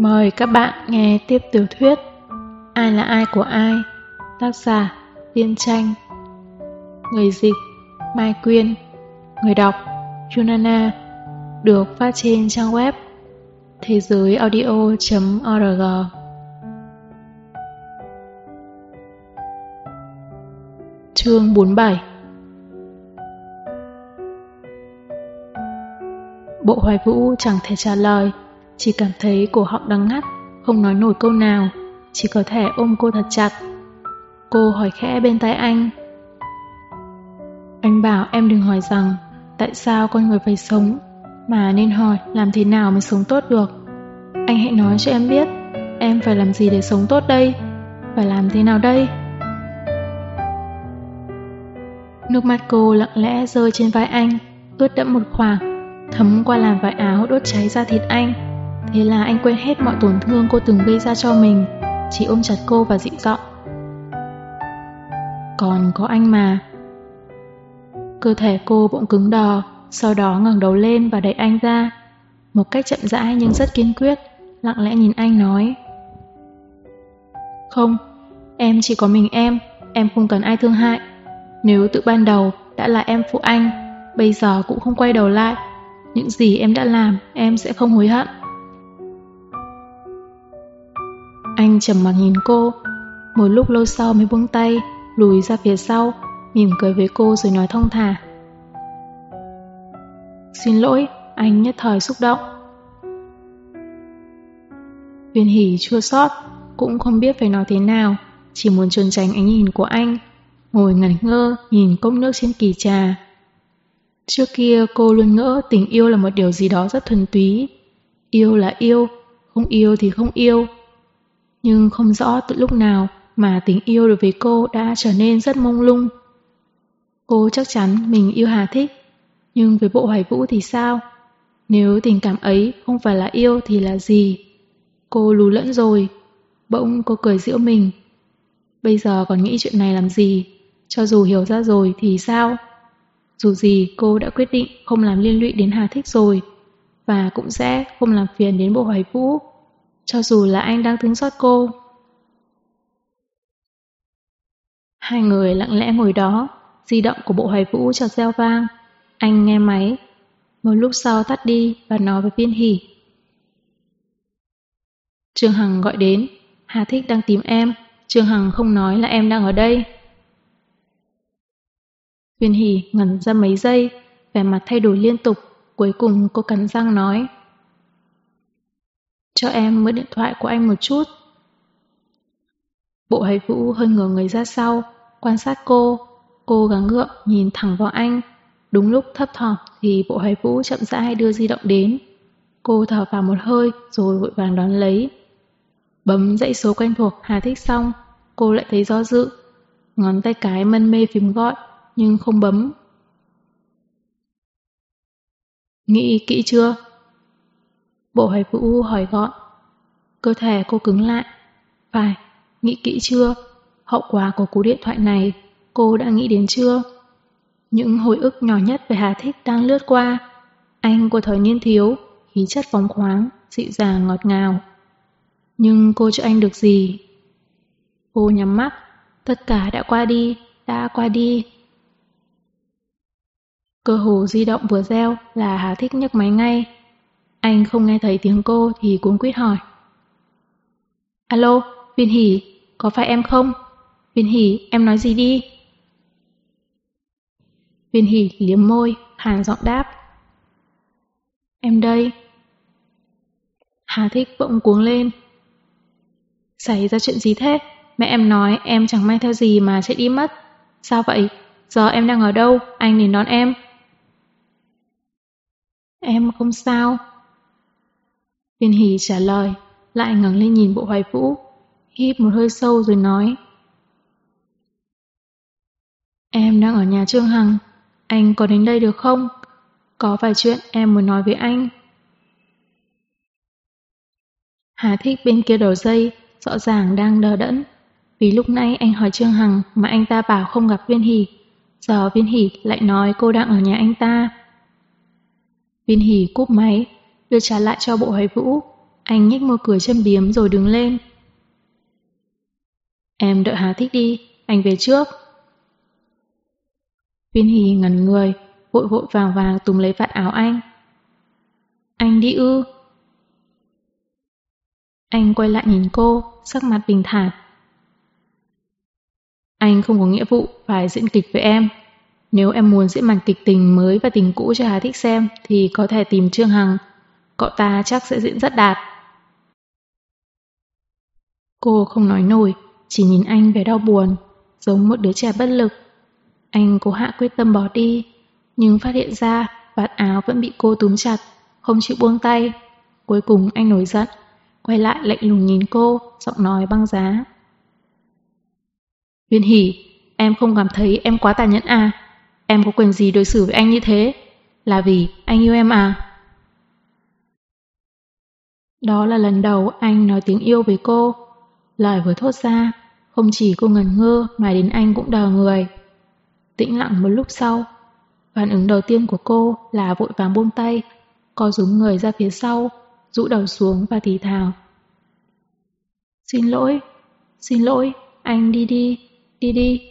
Mời các bạn nghe tiếp tiểu thuyết Ai là ai của ai, tác giả Tiên Tranh, người dịch Mai Quyên, người đọc Junana, được phát trên trang web thế giới audio.org. Chương 47. Bộ Hoài Vũ chẳng thể trả lời, chỉ cảm thấy cổ họng đắng ngắt, không nói nổi câu nào, chỉ có thể ôm cô thật chặt. Cô hỏi khẽ bên tai anh. Anh bảo em đừng hỏi rằng tại sao con người phải sống, mà nên hỏi làm thế nào mới sống tốt được. Anh hãy nói cho em biết, em phải làm gì để sống tốt đây? Phải làm thế nào đây? Nước mắt cô lặng lẽ rơi trên vai anh, ướt đẫm một khoảng, thấm qua làn vải áo đốt cháy da thịt anh. Thế là anh quên hết mọi tổn thương cô từng gây ra cho mình, chỉ ôm chặt cô và dịu giọng. Còn có anh mà. Cơ thể cô bỗng cứng đờ, sau đó ngẩng đầu lên và đẩy anh ra. Một cách chậm rãi nhưng rất kiên quyết, lặng lẽ nhìn anh nói. Không, em chỉ có mình em không cần ai thương hại. Nếu từ ban đầu đã là em phụ anh, bây giờ cũng không quay đầu lại. Những gì em đã làm em sẽ không hối hận. Anh trầm mặc nhìn cô, một lúc lâu sau mới buông tay, lùi ra phía sau, mỉm cười với cô rồi nói thong thả. Xin lỗi, anh nhất thời xúc động. Viên Hỷ chua xót, cũng không biết phải nói thế nào, chỉ muốn trốn tránh ánh nhìn của anh, ngồi ngẩn ngơ nhìn cốc nước trên kỷ trà. Trước kia cô luôn ngỡ tình yêu là một điều gì đó rất thuần túy. Yêu là yêu, không yêu thì không yêu. Nhưng không rõ từ lúc nào mà tình yêu đối với cô đã trở nên rất mông lung. Cô chắc chắn mình yêu Hà Thích, nhưng với Bộ Hoài Vũ thì sao? Nếu tình cảm ấy không phải là yêu thì là gì? Cô lú lẫn rồi. Bỗng cô cười giễu mình. Bây giờ còn nghĩ chuyện này làm gì? Cho dù hiểu ra rồi thì sao? Dù gì cô đã quyết định không làm liên lụy đến Hà Thích rồi, và cũng sẽ không làm phiền đến Bộ Hoài Vũ, cho dù là anh đang thương xót cô. Hai người lặng lẽ ngồi đó, di động của Bộ Hoài Vũ chợt reo vang. Anh nghe máy, một lúc sau tắt đi và nói với Viên Hỷ. Trương Hằng gọi đến, Hà Thích đang tìm em, Trương Hằng không nói là em đang ở đây. Viên Hỷ ngẩn ra mấy giây, vẻ mặt thay đổi liên tục, cuối cùng cô cắn răng nói. Cho em mượn điện thoại của anh một chút. Bộ Hoài Vũ hơi ngửa người ra sau, quan sát cô gắng gượng nhìn thẳng vào anh. Đúng lúc thấp thỏm thì Bộ Hoài Vũ chậm rãi đưa di động đến. Cô thở vào một hơi rồi vội vàng đón lấy. Bấm dãy số quen thuộc Hà Thích xong, cô lại thấy do dự. Ngón tay cái mân mê phím gọi, nhưng không bấm. Nghĩ kỹ chưa? Bộ Hoài Vũ hỏi gọn. Cơ thể cô cứng lại. Phải, nghĩ kỹ chưa? Hậu quả của cú điện thoại này, cô đã nghĩ đến chưa? Những hồi ức nhỏ nhất về Hà Thích đang lướt qua. Anh của thời niên thiếu, khí chất phóng khoáng, dịu dàng ngọt ngào. Nhưng cô cho anh được gì? Cô nhắm mắt, tất cả đã qua đi. Cơ hồ di động vừa reo là Hà Thích nhấc máy ngay. Anh không nghe thấy tiếng cô thì cuống quýt hỏi. Alo, Viên Hỷ, có phải em không? Viên Hỷ, em nói gì đi? Viên Hỷ liếm môi, hàn giọng đáp. Em đây. Hà Thích bỗng cuống lên. Xảy ra chuyện gì thế? Mẹ em nói em chẳng may theo gì mà chạy đi mất. Sao vậy? Giờ em đang ở đâu? Anh đến đón em. Em không sao. Viên Hỷ trả lời, lại ngẩng lên nhìn Bộ Hoài Vũ, hít một hơi sâu rồi nói. Em đang ở nhà Trương Hằng, anh có đến đây được không? Có vài chuyện em muốn nói với anh. Hà Thích bên kia đầu dây, rõ ràng đang đờ đẫn. Vì lúc nãy anh hỏi Trương Hằng mà anh ta bảo không gặp Viên Hỷ. Giờ Viên Hỷ lại nói cô đang ở nhà anh ta. Viên Hỷ cúp máy, đưa trả lại cho Bộ Hoài Vũ. Anh nhếch môi cười châm biếm rồi đứng lên. Em đợi Hà Thích đi, anh về trước. Viên Hỷ ngẩn người, vội vội vàng vàng túm lấy vạt áo anh. Anh đi ư? Anh quay lại nhìn cô, sắc mặt bình thản. Anh không có nghĩa vụ phải diễn kịch với em. Nếu em muốn diễn màn kịch tình mới và tình cũ cho Hà Thích xem thì có thể tìm Trương Hằng. Cậu ta chắc sẽ diễn rất đạt. Cô không nói nổi, chỉ nhìn anh vẻ đau buồn, giống một đứa trẻ bất lực. Anh cố hạ quyết tâm bỏ đi, nhưng phát hiện ra vạt áo vẫn bị cô túm chặt, không chịu buông tay. Cuối cùng anh nổi giận, quay lại lạnh lùng nhìn cô, giọng nói băng giá. Viên Hỷ, em không cảm thấy em quá tàn nhẫn à? Em có quyền gì đối xử với anh như thế? Là vì anh yêu em à? Đó là lần đầu anh nói tiếng yêu với cô. Lời vừa thốt ra, không chỉ cô ngẩn ngơ mà đến anh cũng đờ người. Tĩnh lặng một lúc sau, phản ứng đầu tiên của cô là vội vàng buông tay, co rúm người ra phía sau, rũ đầu xuống và thì thào. Xin lỗi, anh đi đi, đi đi.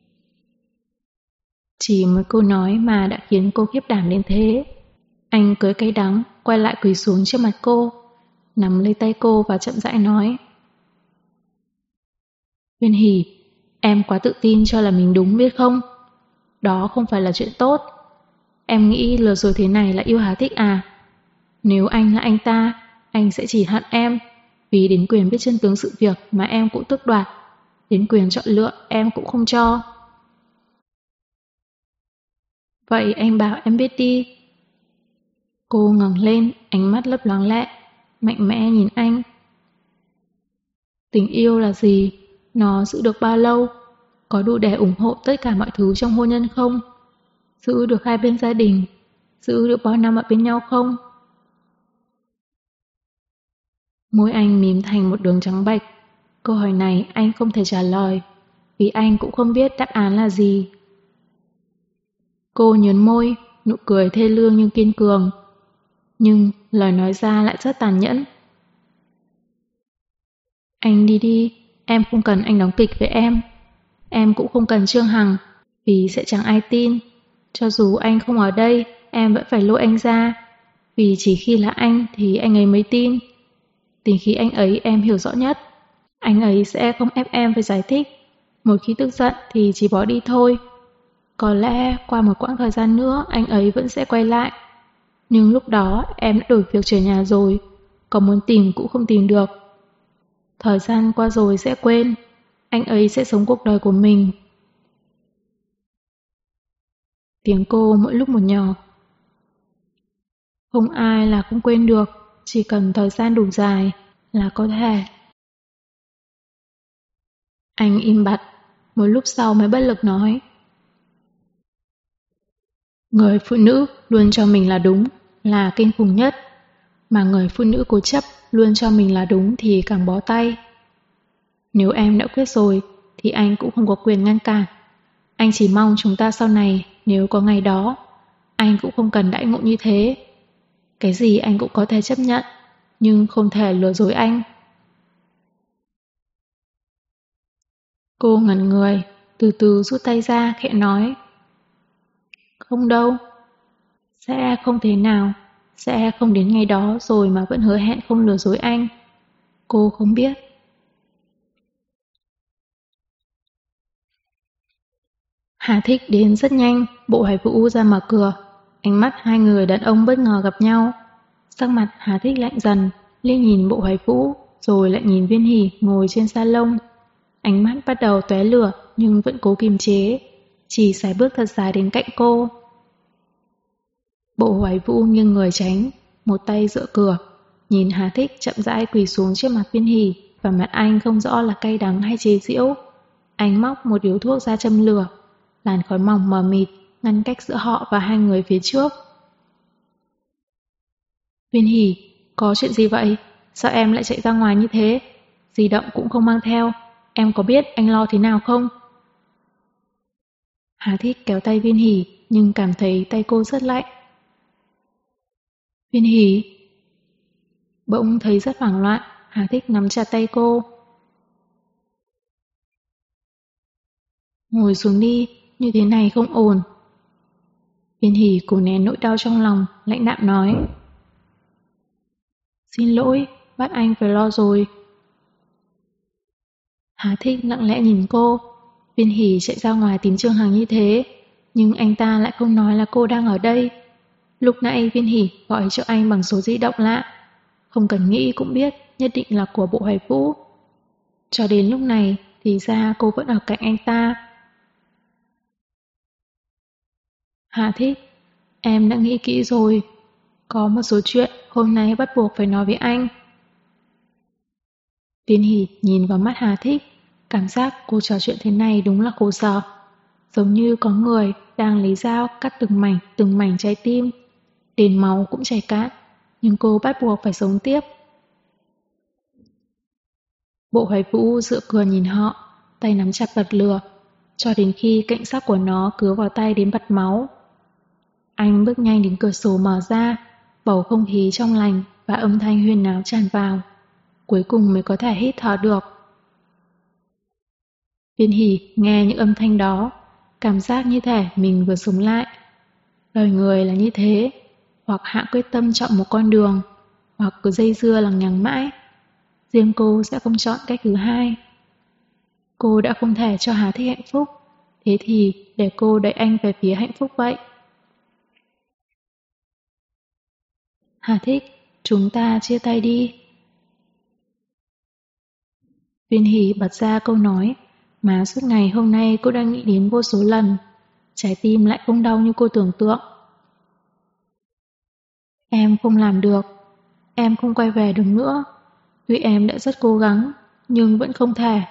Chỉ một câu nói mà đã khiến cô khiếp đảm đến thế. Anh cưới cay đắng, quay lại quỳ xuống trước mặt cô, nắm lấy tay cô và chậm rãi nói. Viên Hỷ, em quá tự tin cho là mình đúng biết không? Đó không phải là chuyện tốt. Em nghĩ lừa dối thế này là yêu Hà Thích à? Nếu anh là anh ta, anh sẽ chỉ hận em, vì đến quyền biết chân tướng sự việc mà em cũng tước đoạt, đến quyền chọn lựa em cũng không cho. Vậy anh bảo em biết đi. Cô ngẩng lên, ánh mắt lấp loáng lẹ, mạnh mẽ nhìn anh. Tình yêu là gì? Nó giữ được bao lâu? Có đủ để ủng hộ tất cả mọi thứ trong hôn nhân không? Giữ được hai bên gia đình? Giữ được bao năm ở bên nhau không? Môi anh mím thành một đường trắng bệch. Câu hỏi này anh không thể trả lời, vì anh cũng không biết đáp án là gì. Cô nhớn môi, nụ cười thê lương nhưng kiên cường. Nhưng lời nói ra lại rất tàn nhẫn. Anh đi đi, em không cần anh đóng kịch với em. Em cũng không cần Trương Hằng, vì sẽ chẳng ai tin. Cho dù anh không ở đây, em vẫn phải lôi anh ra, vì chỉ khi là anh thì anh ấy mới tin. Tính khí anh ấy em hiểu rõ nhất. Anh ấy sẽ không ép em phải giải thích. Một khi tức giận thì chỉ bỏ đi thôi. Có lẽ qua một quãng thời gian nữa anh ấy vẫn sẽ quay lại. Nhưng lúc đó em đã đổi việc trở nhà rồi, có muốn tìm cũng không tìm được. Thời gian qua rồi sẽ quên, anh ấy sẽ sống cuộc đời của mình. Tiếng cô mỗi lúc một nhỏ. Không ai là không quên được, chỉ cần thời gian đủ dài là có thể. Anh im bặt, một lúc sau mới bất lực nói. Người phụ nữ luôn cho mình là đúng, là kinh khủng nhất. Mà người phụ nữ cố chấp luôn cho mình là đúng thì càng bó tay. Nếu em đã quyết rồi thì anh cũng không có quyền ngăn cản. Anh chỉ mong chúng ta sau này, nếu có ngày đó, anh cũng không cần đãi ngộ như thế. Cái gì anh cũng có thể chấp nhận, nhưng không thể lừa dối anh. Cô ngẩn người, từ từ rút tay ra, khẽ nói. Không đâu. Sẽ không thế nào. Sẽ không đến ngày đó rồi mà vẫn hứa hẹn không lừa dối anh. Cô không biết. Hà Thích đến rất nhanh, Bộ Hoài Vũ ra mở cửa. Ánh mắt hai người đàn ông bất ngờ gặp nhau. Sắc mặt Hà Thích lạnh dần, liếc nhìn Bộ Hoài Vũ, rồi lại nhìn Viên Hỷ ngồi trên salon. Ánh mắt bắt đầu tóe lửa nhưng vẫn cố kiềm chế, chỉ sải bước thật dài đến cạnh cô. Bộ Hoài Vũ nghiêng người tránh, một tay dựa cửa, nhìn Hà Thích chậm rãi quỳ xuống trước mặt Viên Hỷ, và mặt anh không rõ là cay đắng hay chế giễu. Anh móc một điếu thuốc ra châm lửa, làn khói mỏng mờ mịt ngăn cách giữa họ và hai người phía trước. Viên Hỷ, có chuyện gì vậy? Sao em lại chạy ra ngoài như thế? Di động cũng không mang theo. Em có biết anh lo thế nào không? Hà Thích kéo tay Viên Hỷ nhưng cảm thấy tay cô rất lạnh. Viên Hỷ. Bỗng thấy rất hoảng loạn, Hà Thích nắm chặt tay cô. Ngồi xuống đi, như thế này không ổn. Viên Hỷ cố nén nỗi đau trong lòng, lãnh đạm nói. Xin lỗi, bắt anh phải lo rồi. Hà Thích lặng lẽ nhìn cô. Viên Hỷ chạy ra ngoài tìm Trương Hằng như thế, nhưng anh ta lại không nói là cô đang ở đây. Lúc nãy Viên Hỷ gọi cho anh bằng số di động lạ, không cần nghĩ cũng biết nhất định là của Bộ Hoài Vũ. Cho đến lúc này thì ra cô vẫn ở cạnh anh ta. Hà Thích, em đã nghĩ kỹ rồi. Có một số chuyện hôm nay bắt buộc phải nói với anh. Viên Hỷ nhìn vào mắt Hà Thích, cảm giác cô trò chuyện thế này đúng là khổ sở. Giống như có người đang lấy dao cắt từng mảnh trái tim. Đến máu cũng chảy cạn, nhưng cô bắt buộc phải sống tiếp. Bộ Hoài Vũ dựa cửa nhìn họ, tay nắm chặt bật lửa, cho đến khi cạnh sắc của nó cứa vào tay đến bật máu. Anh bước nhanh đến cửa sổ mở ra, bầu không khí trong lành và âm thanh huyên náo tràn vào. Cuối cùng mới có thể hít thở được. Viên Hỷ nghe những âm thanh đó, cảm giác như thể mình vừa sống lại. Đời người là như thế, hoặc hạ quyết tâm chọn một con đường, hoặc cứ dây dưa lằng nhằng mãi. Riêng cô sẽ không chọn cách thứ hai. Cô đã không thể cho Hà Thích hạnh phúc, thế thì để cô đẩy anh về phía hạnh phúc vậy. Hà Thích, chúng ta chia tay đi. Viên Hỷ bật ra câu nói mà suốt ngày hôm nay cô đang nghĩ đến vô số lần. Trái tim lại không đau như cô tưởng tượng. Em không làm được. Em không quay về được nữa. Tuy em đã rất cố gắng, nhưng vẫn không thể.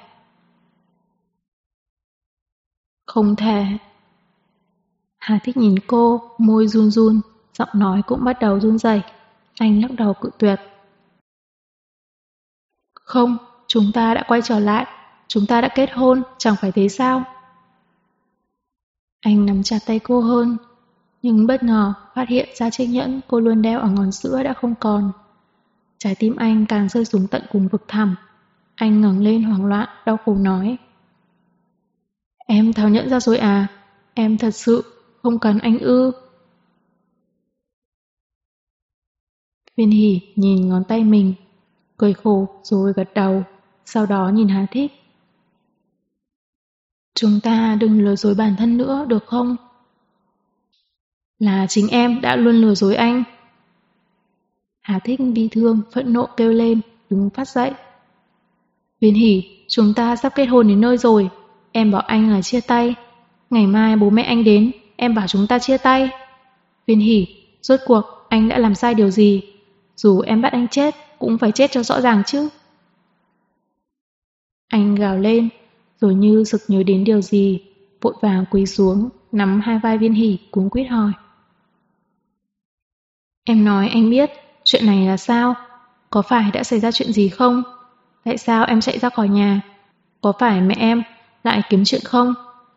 Không thể. Hà Thích nhìn cô, môi run run, giọng nói cũng bắt đầu run rẩy. Anh lắc đầu cự tuyệt. Không, chúng ta đã quay trở lại. Chúng ta đã kết hôn, chẳng phải thế sao? Anh nắm chặt tay cô hơn, nhưng bất ngờ phát hiện ra chiếc nhẫn cô luôn đeo ở ngón giữa đã không còn. Trái tim anh càng rơi xuống tận cùng vực thẳm. Anh ngẩng lên hoảng loạn, đau khổ nói. Em tháo nhẫn ra rồi à? Em thật sự không cần anh ư? Viên Hỷ nhìn ngón tay mình, cười khổ rồi gật đầu, sau đó nhìn Hà Thích. Chúng ta đừng lừa dối bản thân nữa được không? Là chính em đã luôn lừa dối anh. Hà Thích bi thương, phẫn nộ kêu lên, đứng phát dậy. Viên Hỷ, chúng ta sắp kết hôn đến nơi rồi. Em bảo anh là chia tay. Ngày mai bố mẹ anh đến, em bảo chúng ta chia tay. Viên Hỷ, rốt cuộc anh đã làm sai điều gì? Dù em bắt anh chết, cũng phải chết cho rõ ràng chứ. Anh gào lên, rồi như sực nhớ đến điều gì, vội vàng quỳ xuống, nắm hai vai Viên Hỷ cuống quýt hỏi. Em nói anh biết, chuyện này là sao? Có phải đã xảy ra chuyện gì không? Tại sao em chạy ra khỏi nhà? Có phải mẹ em lại kiếm chuyện không?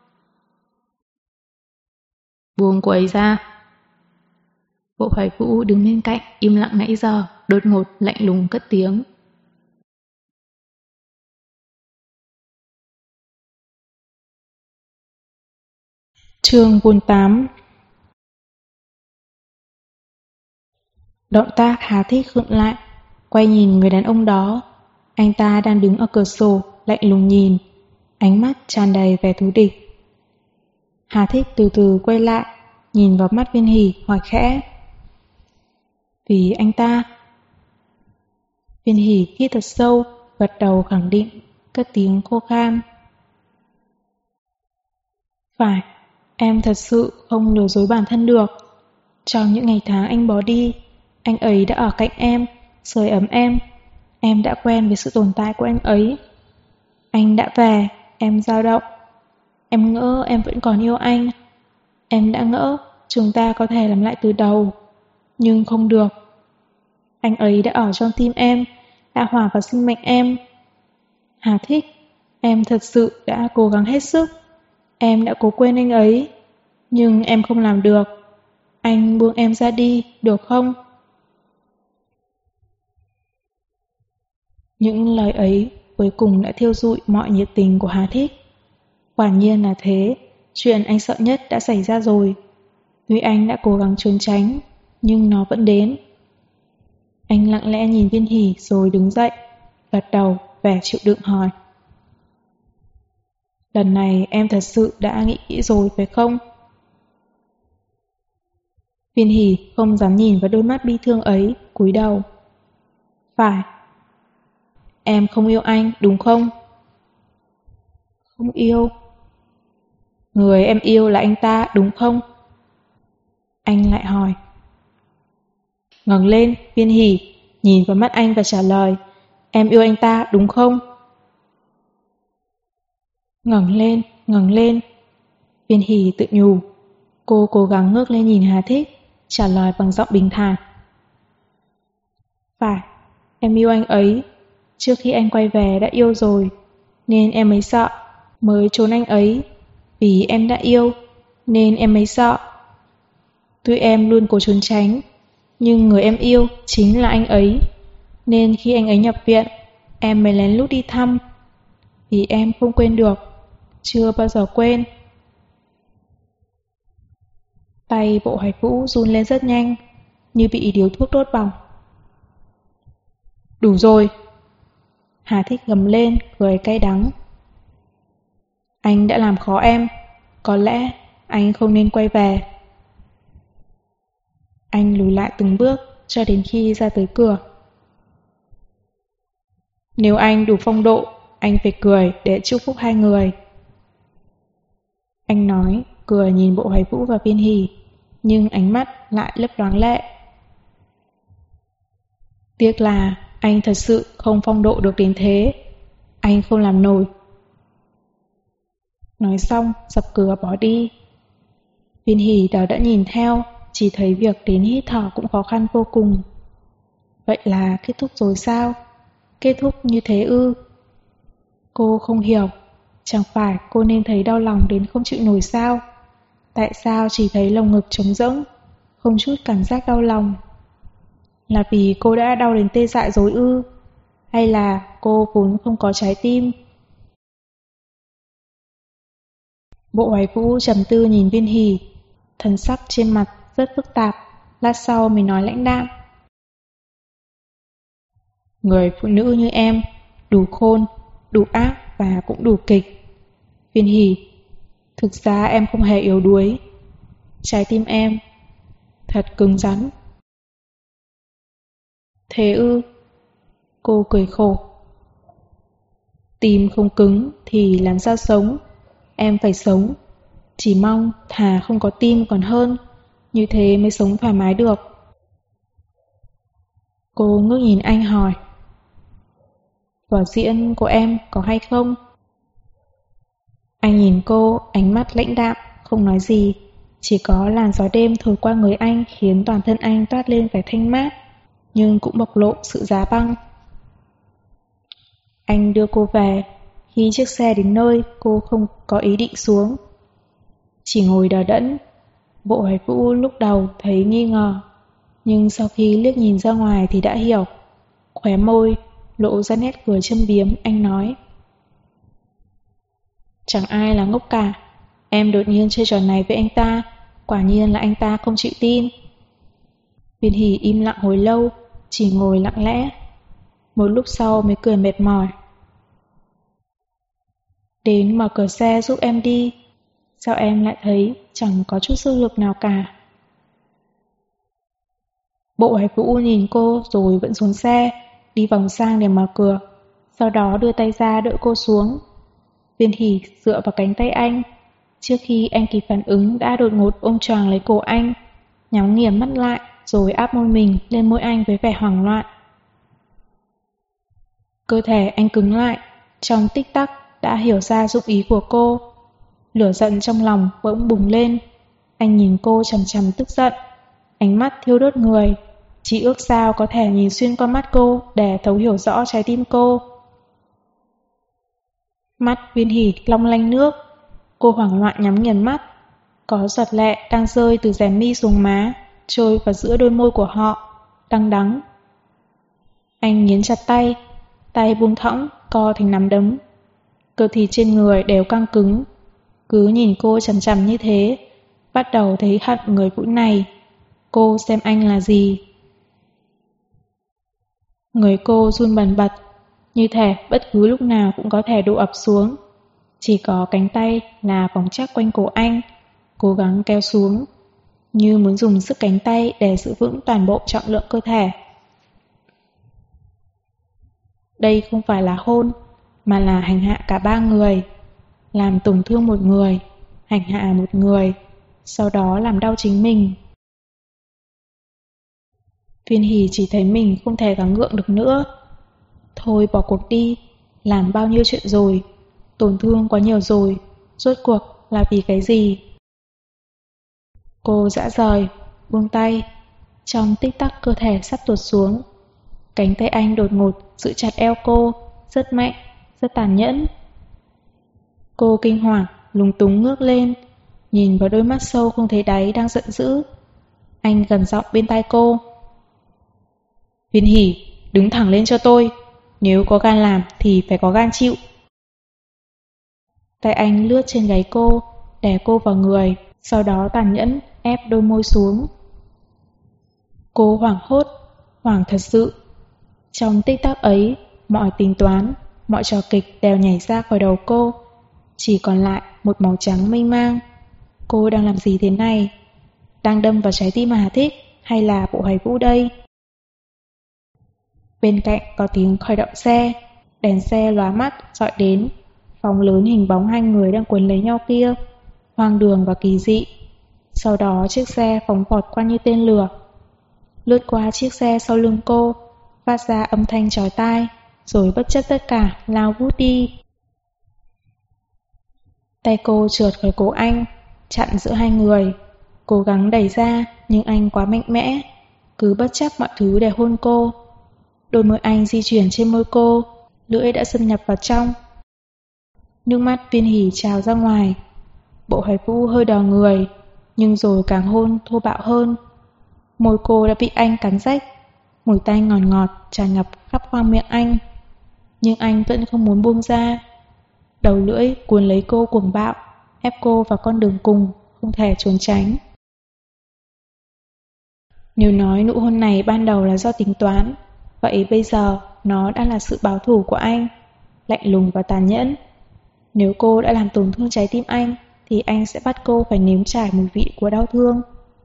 Buông cô ấy ra. Bộ Hoài Vũ đứng bên cạnh, im lặng nãy giờ, đột ngột lạnh lùng cất tiếng. Chương 48. Động tác Hà Thích khựng lại, quay nhìn người đàn ông đó. Anh ta đang đứng ở cửa sổ, lạnh lùng nhìn, ánh mắt tràn đầy vẻ thù địch. Hà Thích từ từ quay lại, nhìn vào mắt Viên Hỷ hỏi khẽ. Vì anh ta. Viên Hỷ hít thật sâu, gật đầu khẳng định, cất tiếng khô khan. Phải, em thật sự không lừa dối bản thân được. Trong những ngày tháng anh bỏ đi, anh ấy đã ở cạnh em, sưởi ấm em đã quen với sự tồn tại của anh ấy. Anh đã về, em dao động. Em ngỡ em vẫn còn yêu anh. Em đã ngỡ chúng ta có thể làm lại từ đầu, nhưng không được. Anh ấy đã ở trong tim em, đã hòa vào sinh mệnh em. Hà Thích, em thật sự đã cố gắng hết sức. Em đã cố quên anh ấy, nhưng em không làm được. Anh buông em ra đi, được không? Những lời ấy cuối cùng đã thiêu rụi mọi nhiệt tình của Hà Thích. Quả nhiên là thế, chuyện anh sợ nhất đã xảy ra rồi. Tuy anh đã cố gắng trốn tránh, nhưng nó vẫn đến. Anh lặng lẽ nhìn Viên Hỷ rồi đứng dậy, gật đầu, vẻ chịu đựng hỏi. Lần này em thật sự đã nghĩ kỹ rồi phải không? Viên Hỷ không dám nhìn vào đôi mắt bi thương ấy, cúi đầu. Phải. Em không yêu anh, đúng không? Không yêu. Người em yêu là anh ta, đúng không? Anh lại hỏi. Ngẩng lên, Viên Hỷ, nhìn vào mắt anh và trả lời. Em yêu anh ta, đúng không? Ngẩng lên. Viên Hỷ tự nhủ. Cô cố gắng ngước lên nhìn Hà Thích, trả lời bằng giọng bình thản. Phải, em yêu anh ấy. Trước khi anh quay về đã yêu rồi, nên em mới sợ, mới trốn anh ấy. Vì em đã yêu, nên em mới sợ. Tuy em luôn cố trốn tránh, nhưng người em yêu chính là anh ấy. Nên khi anh ấy nhập viện, em mới lén lút đi thăm. Vì em không quên được, chưa bao giờ quên. Tay Bộ Hoài Vũ run lên rất nhanh, như bị điếu thuốc đốt bỏng. Đủ rồi. Hà Thích gầm lên, cười cay đắng. Anh đã làm khó em, có lẽ anh không nên quay về. Anh lùi lại từng bước cho đến khi ra tới cửa. Nếu anh đủ phong độ, anh phải cười để chúc phúc hai người. Anh nói, cười nhìn Bộ Hoài Vũ và Viên Hỷ, nhưng ánh mắt lại lấp loáng lệ. Tiếc là anh thật sự không phong độ được đến thế. Anh không làm nổi. Nói xong, dập cửa bỏ đi. Viên Hỷ đờ đẫn nhìn theo, chỉ thấy việc đến hít thở cũng khó khăn vô cùng. Vậy là kết thúc rồi sao? Kết thúc như thế ư? Cô không hiểu. Chẳng phải cô nên thấy đau lòng đến không chịu nổi sao? Tại sao chỉ thấy lồng ngực trống rỗng, không chút cảm giác đau lòng? Là vì cô đã đau đến tê dại rồi ư? Hay là cô vốn không có trái tim? Bộ Hoài Vũ trầm tư nhìn Viên Hỷ, thần sắc trên mặt rất phức tạp, lát sau mới nói lãnh đạm. Người phụ nữ như em, đủ khôn, đủ ác và cũng đủ kịch. Viên Hỷ, thực ra em không hề yếu đuối. Trái tim em thật cứng rắn. Thế ư? Cô cười khổ. Tim không cứng thì làm sao sống? Em phải sống. Chỉ mong thà không có tim còn hơn, như thế mới sống thoải mái được. Cô ngước nhìn anh hỏi. Vở diễn của em có hay không? Anh nhìn cô, ánh mắt lãnh đạm, không nói gì. Chỉ có làn gió đêm thổi qua người anh khiến toàn thân anh toát lên vẻ thanh mát, nhưng cũng bộc lộ sự giá băng. Anh đưa cô về. Khi chiếc xe đến nơi, cô không có ý định xuống, chỉ ngồi đờ đẫn. Bộ Hoài Vũ lúc đầu thấy nghi ngờ, nhưng sau khi liếc nhìn ra ngoài thì đã hiểu. Khóe môi lộ ra nét cười châm biếm, anh nói. Chẳng ai là ngốc cả. Em đột nhiên chơi trò này với anh ta, quả nhiên là anh ta không chịu tin. Viên Hỷ im lặng hồi lâu, chỉ ngồi lặng lẽ. Một lúc sau mới cười mệt mỏi. Đến mở cửa xe giúp em đi. Sao em lại thấy chẳng có chút sức lực nào cả? Bộ Hoài Vũ nhìn cô rồi vẫn xuống xe, đi vòng sang để mở cửa, sau đó đưa tay ra đỡ cô xuống. Viên Hỷ dựa vào cánh tay anh. Trước khi anh kịp phản ứng đã đột ngột ôm choàng lấy cổ anh, nhắm nghiền mắt lại rồi áp môi mình lên môi anh với vẻ hoảng loạn. Cơ thể anh cứng lại, trong tích tắc đã hiểu ra dụng ý của cô. Lửa giận trong lòng bỗng bùng lên. Anh nhìn cô chằm chằm tức giận, ánh mắt thiêu đốt người. Chỉ ước sao có thể nhìn xuyên qua mắt cô để thấu hiểu rõ trái tim cô. Mắt Viên Hỷ long lanh nước. Cô hoảng loạn nhắm nghiền mắt. Có giọt lệ đang rơi từ rèm mi xuống má, trôi vào giữa đôi môi của họ, đắng đắng. Anh nghiến chặt tay. tay buông thõng, co thành nắm đấm. Cơ thịt trên người đều căng cứng. Cứ nhìn cô chằm chằm như thế, bắt đầu thấy hận người phụ này. Cô xem anh là gì? Người cô run bần bật, như thể bất cứ lúc nào cũng có thể đổ ập xuống. Chỉ có cánh tay là vòng chắc quanh cổ anh, cố gắng kéo xuống, như muốn dùng sức cánh tay để giữ vững toàn bộ trọng lượng cơ thể. Đây không phải là hôn, mà là hành hạ cả ba người. Làm tổn thương một người, hành hạ một người, sau đó làm đau chính mình. Viên Hỷ chỉ thấy mình không thể gắng gượng được nữa. Thôi bỏ cuộc đi, làm bao nhiêu chuyện rồi, tổn thương quá nhiều rồi, rốt cuộc là vì cái gì? Cô dã rời, buông tay. Trong tích tắc cơ thể sắp tuột xuống. Cánh tay anh đột ngột giữ chặt eo cô, rất mạnh, rất tàn nhẫn. Cô kinh hoàng, lúng túng ngước lên, nhìn vào đôi mắt sâu không thấy đáy đang giận dữ. Anh gần giọng bên tai cô. Viên Hỷ, đứng thẳng lên cho tôi. Nếu có gan làm thì phải có gan chịu. Tay anh lướt trên gáy cô, đè cô vào người, sau đó tàn nhẫn ép đôi môi xuống. Cô hoảng hốt, hoảng thật sự. Trong tích tắc ấy, mọi tính toán, mọi trò kịch đều nhảy ra khỏi đầu cô. Chỉ còn lại một màu trắng mênh mang. Cô đang làm gì thế này? Đang đâm vào trái tim Hà Thích hay là bộ hài vũ đây? Bên cạnh có tiếng khởi động xe, đèn xe lóa mắt dọi đến. Phòng lớn hình bóng hai người đang quấn lấy nhau kia, hoang đường và kỳ dị. Sau đó chiếc xe phóng vọt qua như tên lửa, lướt qua chiếc xe sau lưng cô, phát ra âm thanh chói tai, rồi bất chấp tất cả lao vút đi. Tay cô trượt khỏi cổ anh, chặn giữa hai người, cố gắng đẩy ra nhưng anh quá mạnh mẽ, cứ bất chấp mọi thứ để hôn cô. Đôi môi anh di chuyển trên môi cô, lưỡi đã xâm nhập vào trong. Nước mắt Viên Hỷ trào ra ngoài. Bộ hài vũ hơi đỏ người, nhưng rồi càng hôn thô bạo hơn. Môi cô đã bị anh cắn rách, mùi tanh ngọt ngọt tràn ngập khắp khoang miệng anh. Nhưng anh vẫn không muốn buông ra. Đầu lưỡi cuốn lấy cô cuồng bạo, ép cô vào con đường cùng, không thể trốn tránh. Nếu nói nụ hôn này ban đầu là do tính toán, vậy bây giờ nó đã là sự báo thù của anh, lạnh lùng và tàn nhẫn. Nếu cô đã làm tổn thương trái tim anh, thì anh sẽ bắt cô phải nếm trải mùi vị của đau thương.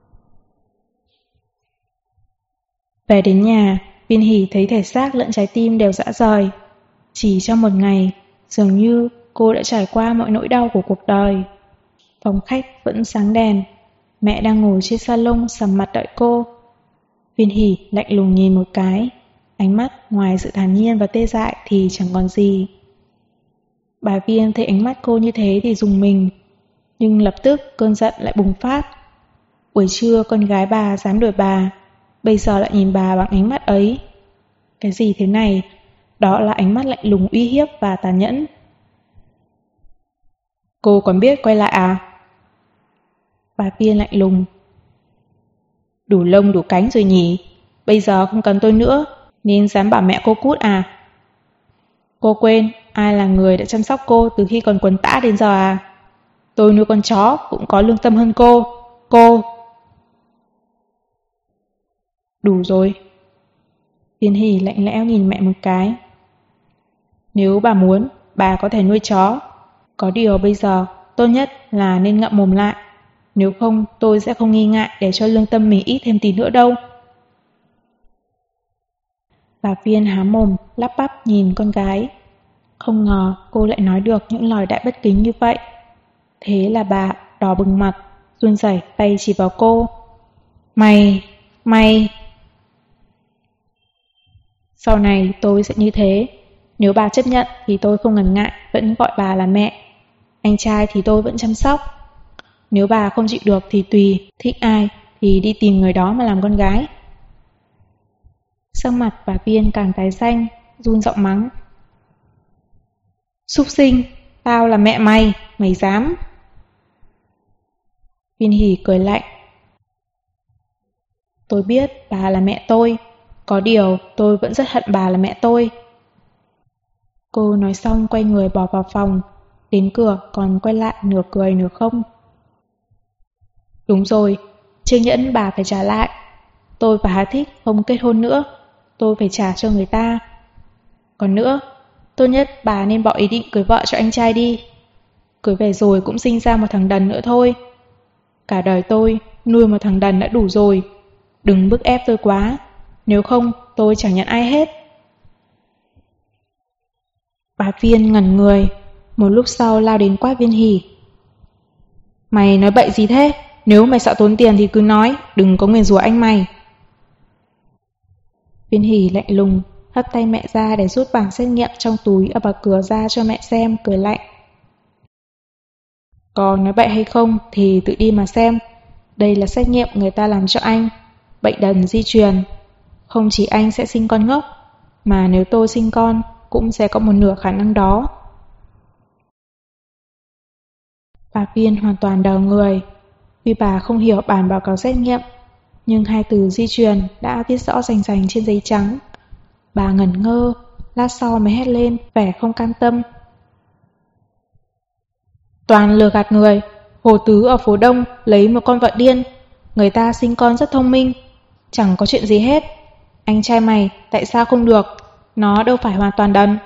Về đến nhà, Viên Hỷ thấy thể xác lẫn trái tim đều rã rời. Chỉ trong một ngày, dường như cô đã trải qua mọi nỗi đau của cuộc đời. Phòng khách vẫn sáng đèn, mẹ đang ngồi trên salon sầm mặt đợi cô. Viên Hỷ lạnh lùng nhìn một cái, ánh mắt ngoài sự thản nhiên và tê dại thì chẳng còn gì. Bà Viên thấy ánh mắt cô như thế thì rùng mình, nhưng lập tức cơn giận lại bùng phát. Buổi trưa con gái bà dám đuổi bà, bây giờ lại nhìn bà bằng ánh mắt ấy. Cái gì thế này? Đó là ánh mắt lạnh lùng uy hiếp và tàn nhẫn. Cô còn biết quay lại à? Bà Viên lạnh lùng. Đủ lông đủ cánh rồi nhỉ? Bây giờ không cần tôi nữa, nên dám bảo mẹ cô cút à? Cô quên ai là người đã chăm sóc cô từ khi còn quần tã đến giờ à? Tôi nuôi con chó cũng có lương tâm hơn cô. Cô... Đủ rồi. Viên Hỷ lạnh lẽo nhìn mẹ một cái. Nếu bà muốn, bà có thể nuôi chó. Có điều bây giờ, tốt nhất là nên ngậm mồm lại. Nếu không, tôi sẽ không nghi ngại để cho lương tâm mình ít thêm tí nữa đâu. Bà Viên há mồm, lắp bắp nhìn con gái. Không ngờ cô lại nói được những lời đại bất kính như vậy. Thế là bà đỏ bừng mặt, run rẩy tay chỉ vào cô. Mày... Sau này tôi sẽ như thế. Nếu bà chấp nhận thì tôi không ngần ngại vẫn gọi bà là mẹ. Anh trai thì tôi vẫn chăm sóc. Nếu bà không chịu được thì tùy, thích ai thì đi tìm người đó mà làm con gái. Sắc mặt bà Viên càng tái xanh, run giọng mắng. Súc sinh, tao là mẹ mày, mày dám. Viên Hỷ cười lạnh. Tôi biết bà là mẹ tôi, có điều tôi vẫn rất hận bà là mẹ tôi. Cô nói xong quay người bỏ vào phòng, đến cửa còn quay lại nửa cười nửa không. Đúng rồi, chiếc nhẫn bà phải trả lại. Tôi và Hà Thích không kết hôn nữa, tôi phải trả cho người ta. Còn nữa, tốt nhất bà nên bỏ ý định cưới vợ cho anh trai đi. Cưới về rồi cũng sinh ra một thằng đần nữa thôi. Cả đời tôi nuôi một thằng đần đã đủ rồi. Đừng bức ép tôi quá, nếu không tôi chẳng nhận ai hết. Bà Viên ngẩn người, một lúc sau lao đến quát Viên Hỷ. Mày nói bậy gì thế? Nếu mày sợ tốn tiền thì cứ nói, đừng có nguyền rủa anh mày. Viên Hỷ lạnh lùng, hất tay mẹ ra để rút bảng xét nghiệm trong túi ở bậc cửa ra cho mẹ xem, cười lạnh. Còn nói bậy hay không thì tự đi mà xem. Đây là xét nghiệm người ta làm cho anh. Bệnh đần di truyền. Không chỉ anh sẽ sinh con ngốc, mà nếu tôi sinh con cũng sẽ có một nửa khả năng đó. Bà Viên hoàn toàn đờ người. Vì bà không hiểu bản báo cáo xét nghiệm, nhưng hai từ di truyền đã viết rõ rành rành trên giấy trắng. Bà ngẩn ngơ, lát sau mới hét lên, vẻ không cam tâm. Toàn lừa gạt người. Hồ Tứ ở phố Đông lấy một con vợ điên. Người ta sinh con rất thông minh, chẳng có chuyện gì hết. Anh trai mày tại sao không được? Nó đâu phải hoàn toàn đần.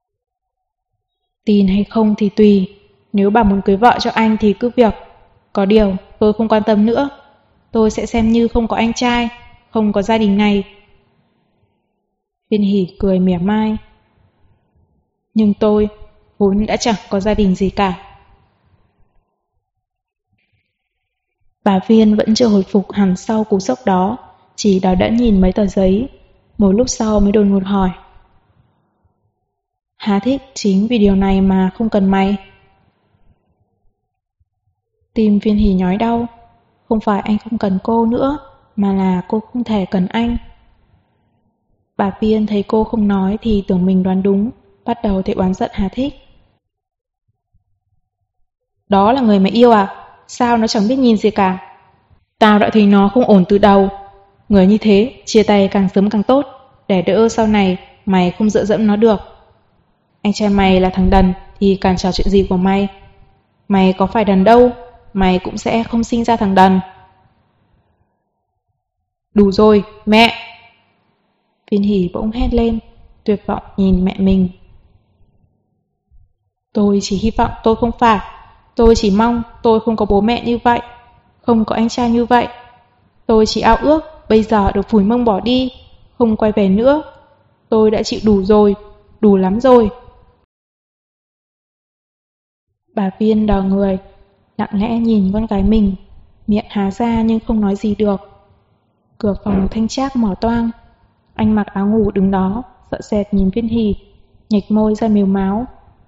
Tin hay không thì tùy. Nếu bà muốn cưới vợ cho anh thì cứ việc. Có điều tôi không quan tâm nữa. Tôi sẽ xem như không có anh trai, không có gia đình này. Viên Hỷ cười mỉa mai. Nhưng tôi vốn đã chẳng có gia đình gì cả. Bà Viên vẫn chưa hồi phục hẳn sau cú sốc đó, chỉ đờ đẫn nhìn mấy tờ giấy. Một lúc sau mới đột ngột hỏi. Hà Thích chính vì điều này mà không cần mày. Tim Viên Hỷ nhói đau. Không phải anh không cần cô nữa, mà là cô không thể cần anh. Bà Viên thấy cô không nói thì tưởng mình đoán đúng, bắt đầu thấy oán giận Hà Thích. Đó là người mày yêu à? Sao nó chẳng biết nhìn gì cả? Tao đã thấy nó không ổn từ đầu. Người như thế, chia tay càng sớm càng tốt, để đỡ sau này mày không dựa dẫm nó được. Anh trai mày là thằng đần thì cản trở chuyện gì của mày? Mày có phải đần đâu, mày cũng sẽ không sinh ra thằng đần. Đủ rồi, mẹ! Viên Hỷ bỗng hét lên, tuyệt vọng nhìn mẹ mình. Tôi chỉ hy vọng tôi không phải. Tôi chỉ mong tôi không có bố mẹ như vậy, không có anh trai như vậy. Tôi chỉ ao ước bây giờ được phủi mông bỏ đi, không quay về nữa. Tôi đã chịu đủ rồi, đủ lắm rồi. Bà Viên đờ người, lặng lẽ nhìn con gái mình, miệng há ra nhưng không nói gì được. Cửa phòng thanh trác mở toang. Anh mặc áo ngủ đứng đó, sợ sệt nhìn Viên Hỷ, nhếch môi ra mếu máo.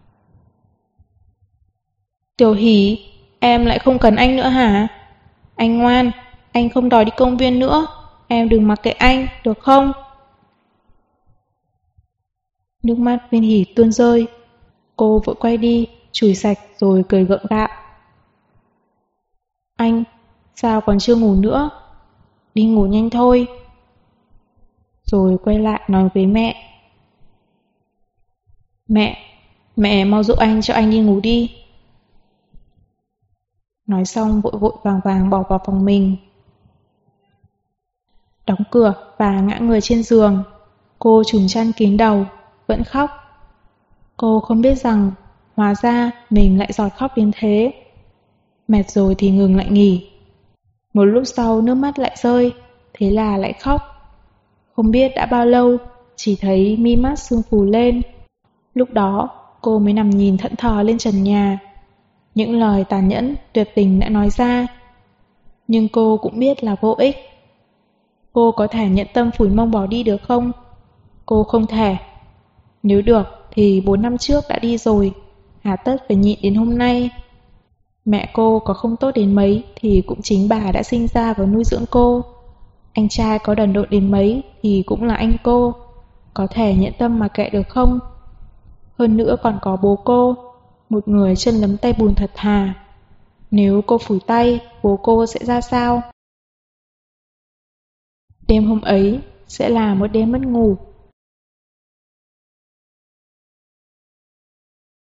Tiểu Hỷ, em lại không cần anh nữa hả? Anh ngoan, anh không đòi đi công viên nữa. Em đừng mặc kệ anh, được không? Nước mắt Viên Hỷ tuôn rơi. Cô vội quay đi, chùi sạch rồi cười gượng gạo. Anh, sao còn chưa ngủ nữa? Đi ngủ nhanh thôi. Rồi quay lại nói với mẹ. Mẹ mau dỗ anh cho anh đi ngủ đi. Nói xong vội vội vàng vàng bỏ vào phòng mình. Đóng cửa và ngã người trên giường. Cô trùm chăn kín đầu, vẫn khóc. Cô không biết rằng hóa ra mình lại giỏi khóc đến thế. Mệt rồi thì ngừng lại nghỉ. Một lúc sau nước mắt lại rơi, thế là lại khóc. Không biết đã bao lâu, chỉ thấy mi mắt sưng phù lên. Lúc đó cô mới nằm nhìn thẫn thờ lên trần nhà. Những lời tàn nhẫn, tuyệt tình đã nói ra. Nhưng cô cũng biết là vô ích. Cô có thể nhận tâm phủi mông bỏ đi được không? Cô không thể. Nếu được thì 4 năm trước đã đi rồi, hà tất phải nhịn đến hôm nay. Mẹ cô có không tốt đến mấy thì cũng chính bà đã sinh ra và nuôi dưỡng cô. Anh trai có đần độn đến mấy thì cũng là anh cô. Có thể nhận tâm mà kệ được không? Hơn nữa còn có bố cô, một người chân lấm tay bùn thật thà. Nếu cô phủi tay, bố cô sẽ ra sao? Đêm hôm ấy sẽ là một đêm mất ngủ,